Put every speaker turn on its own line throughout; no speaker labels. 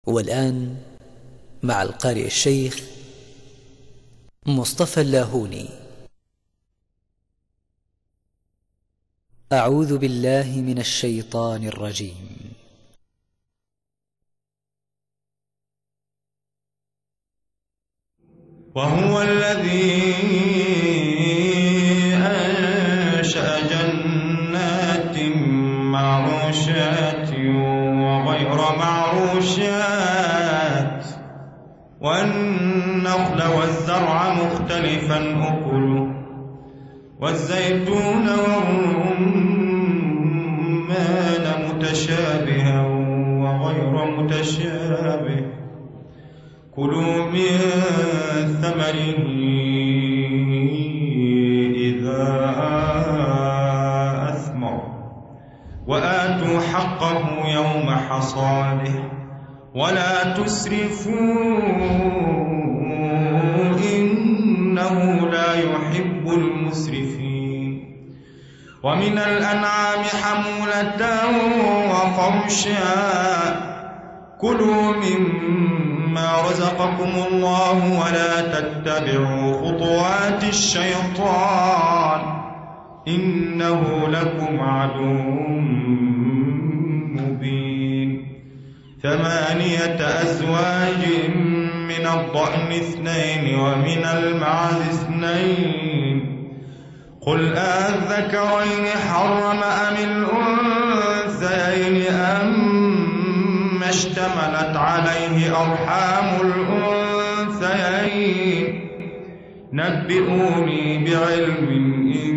والآن مع القارئ الشيخ مصطفى اللاهوني. أعوذ بالله من الشيطان الرجيم.
وهو الذي أنشأ جنات معروشات وغير معروشات والنخل والزرع مختلفا أكله والزيتون والرمان متشابها وغير متشابه كلوا من ثمره إذا أثمر وآتوا حقه يوم حصاده ولا تسرفوا إنه لا يحب المسرفين. ومن الأنعام حمولة وفرشا كلوا مما رزقكم الله ولا تتبعوا خطوات الشيطان إنه لكم عدو مبين. 8 أزواج من الضأن 2 ومن المعز 2 قل أذكرين حرم أم الأنثيين أم اشتملت عليه أرحام الأنثيين نبئوني بعلم إن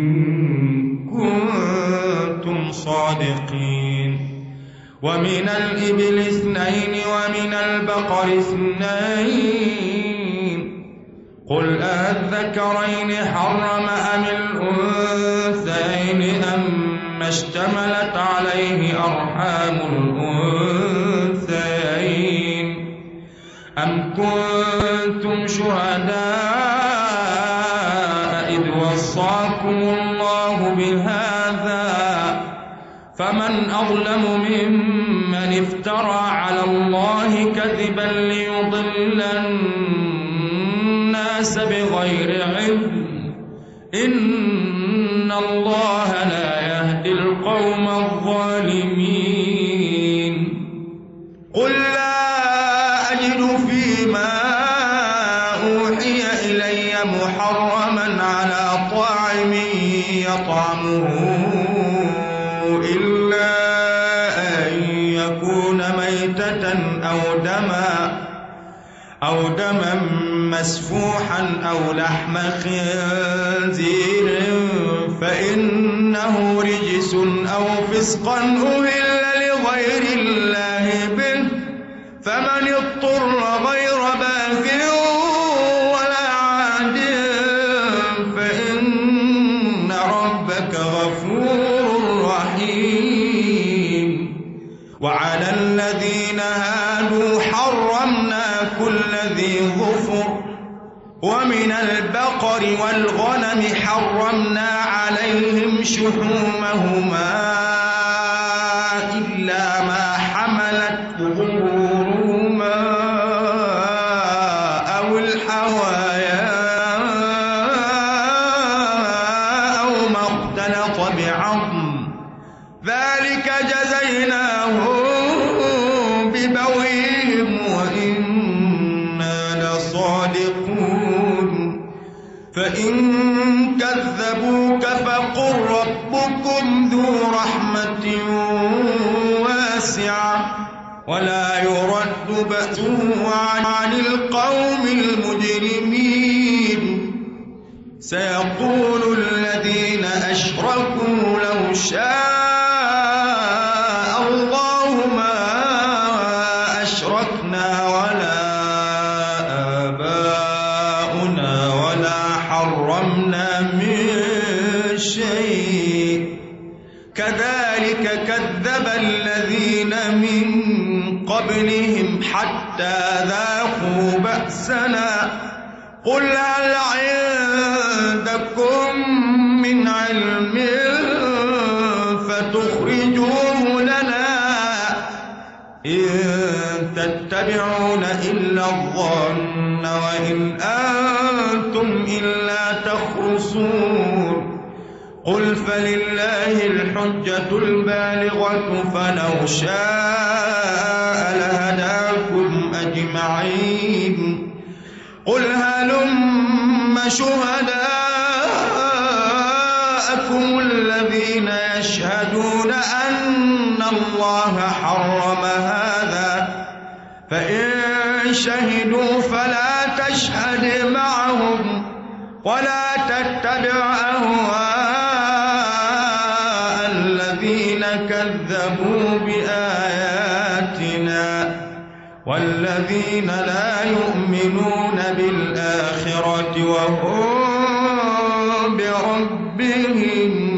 كنتم صادقين. ومن الإبل 2 ومن البقر 2 قل أذكرين حرم أم الأنثيين أم اشتملت عليه أرحام الأنثيين أم كنتم شهداء إذ وصاكم الله بهذا فمن أظلم ممن افترى على الله كذبا ليضل الناس بغير علم إن الله لا يهدي القوم الظالمين. قل لا أجد فيما أوحي إلي محرما على طاعم يطعمه إلا أن يكون ميتة أو دما مسفوحا أو لحم خنزير فإنه رجس أو فسقا أهل لغير الله به فمن اضطر غير باغ ولا عاد فإن ربك غفور رحيم. وعلى الذين هادوا حرمنا كل ذي ظفر ومن البقر والغنم حرمنا عليهم شحومهما إلا ما حملت ظهورهما أو الحوايا أو ما اختلط بعظم ذلك جزيناهم ببغيهم وإنا لصادقون. فإن كذبوك فقل ربكم ذو رحمة واسعة ولا يرد بأسه عن القوم المجرمين. سيقول الذين أشركوا لو شاء الله ما أشركنا ولا آباؤنا ولا حرمنا من شيء كذلك كذب الذين من قبلهم حتى ذاقوا بأسنا. قل هل عندكم من علم فتخرجوه لنا إن تتبعون إلا الظن وإن أنتم إلا تخرصون قل فلله الحجة البالغة فلو شاء لهداكم أجمعين قل هلم شهداءكم الذين يشهدون أن الله حرم هذا فإن شهدوا فلا تشهد معهم ولا تتبع أهواء الذين كذبوا بآياتنا والذين لا يؤمنون بالآخرة وهم بربهم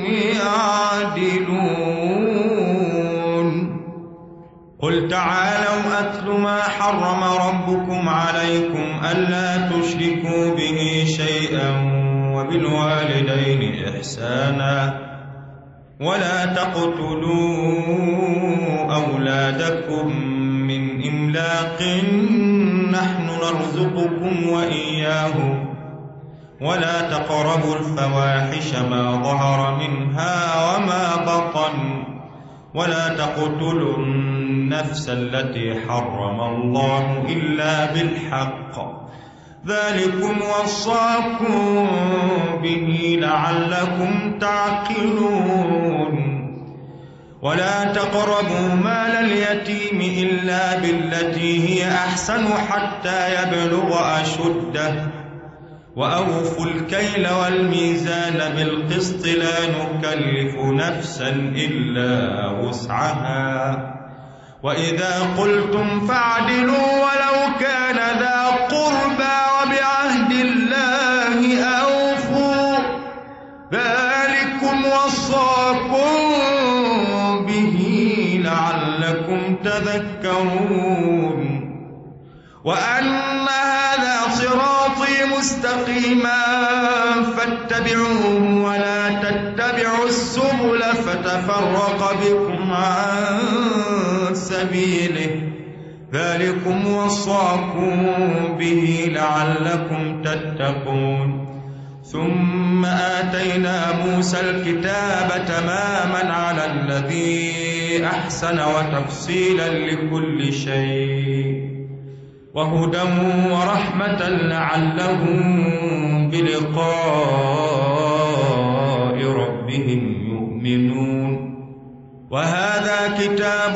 يعدلون قل تعالوا أتل ما حرم ربكم عليكم ألا تشركوا به شيئا وبالوالدين إحسانا ولا تقتلوا أولادكم من إملاق نحن نرزقكم وإياهم ولا تقربوا الفواحش ما ظهر منها وما بطن ولا تقتلوا النفس التي حرم الله إلا بالحق ذلكم وصاكم به لعلكم تعقلون ولا تقربوا مال اليتيم إلا بالتي هي أحسن حتى يبلغ أشده وأوفوا الكيل والميزان بالقسط لا نكلف نفسا إلا وسعها وإذا قلتم فاعدلوا ولو كان ذا قربى وبعهد الله أوفوا ذلكم وصاكم به لعلكم تذكرون وأن هذا صراطي مستقيما فاتبعوه ولا تتبعوا السبل فتفرق بكم عن سبيله ذلكم وصاكم به لعلكم تتقون ثم آتينا موسى الكتاب تماما على الذي أحسن وتفصيلا لكل شيء وهدى ورحمة لعلهم بلقاء ربهم يؤمنون وهذا كتاب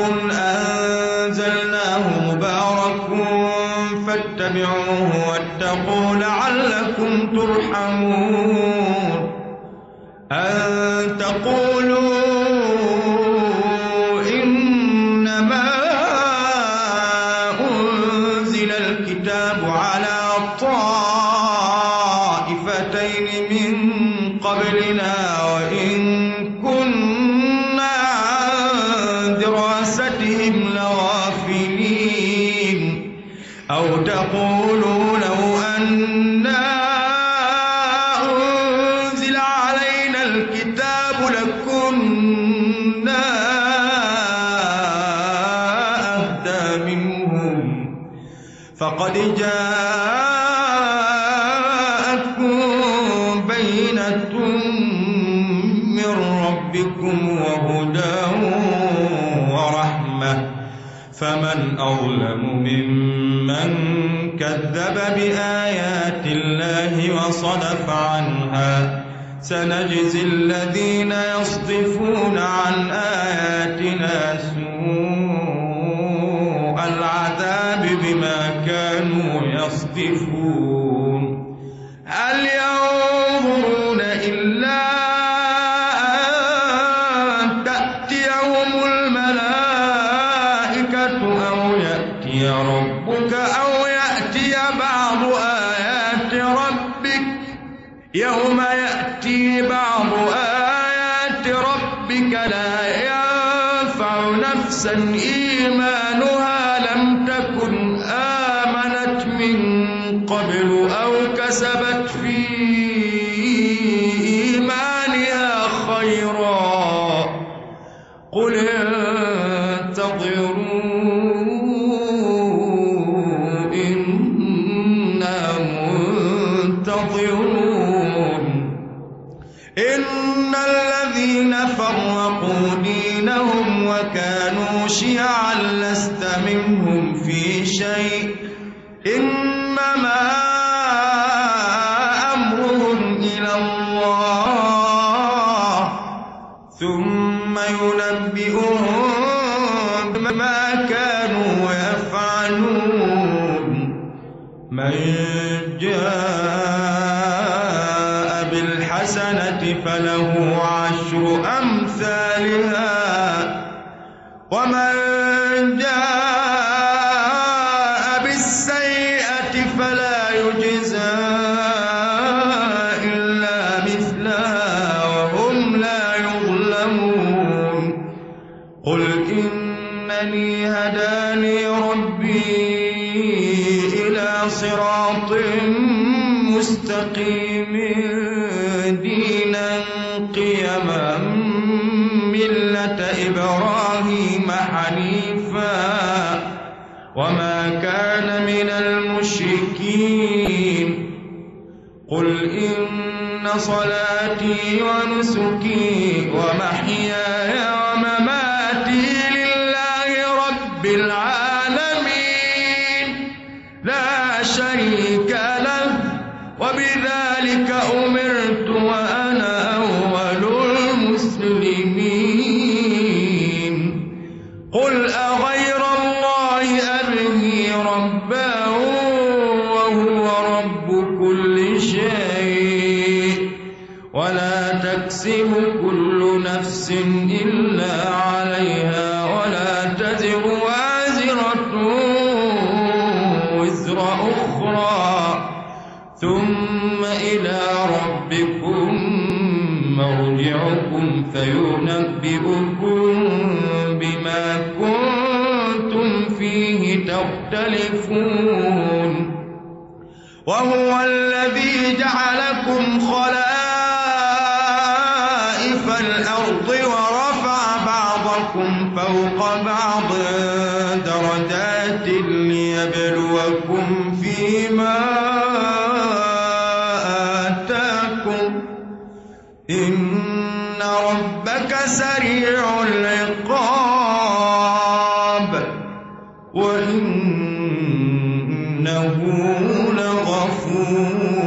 أنزلناه مبارك فاتبعوه واتقوا لعلكم ترحمون أن تقولوا إنما أنزل الكتاب على طائفتين من قبلنا وإن كنا عن دراستهم لغافلين أو تقولوا لو أنا أنزل علينا الكتاب لكنا أهدى منهم فقد جاءتكم بينة من ربكم وهدى ورحمة فمن أظلم ممن كذب بآيات الله وصدف عنها سنجزي الذين يصدفون عن آياتنا سوء العذاب بما كانوا يصدفون هل ينظرون إلا أن تأتيهم الملائكة أو يأتي ربك أو يأتي بعض آيات ربك يوم يأتي بعض آيات ربك لا ينفع نفسا إيمانها لم تكن آمنت من قبل أو كسبت في إيمانها خيرا قل انتظروا شيء إنما أمرهم إلى الله ثم ينبئهم بما كانوا يفعلون من جاء بالحسنة فله عشر أمثالها ومن جاء بالسيئة فلا يجزى إلا مثلها وهم لا يظلمون قل إنني هداني ربي إلى صراط مستقيم دينا قيما ملة إبراهيم حنيفا وما كان من المشركين قل إن صلاتي ونسكي ومحياي ومماتي لله رب العالمين لا شريك له وبذلك أمرت وأنا أول المسلمين قل أغير الله أبغي ربا وهو رب كل شيء ولا تكسب كل نفس إلا عليها ولا تزر وازرة وزر أخرى ثم إلى ربكم مرجعكم فينبئكم بما كنتم فيه تختلفون وهو الذي جعلكم خلائف الأرض ورفع بعضكم فوق بعض درجات ليبلوكم فيما آتاكم إن ربك سريع العقاب وإنه لغفور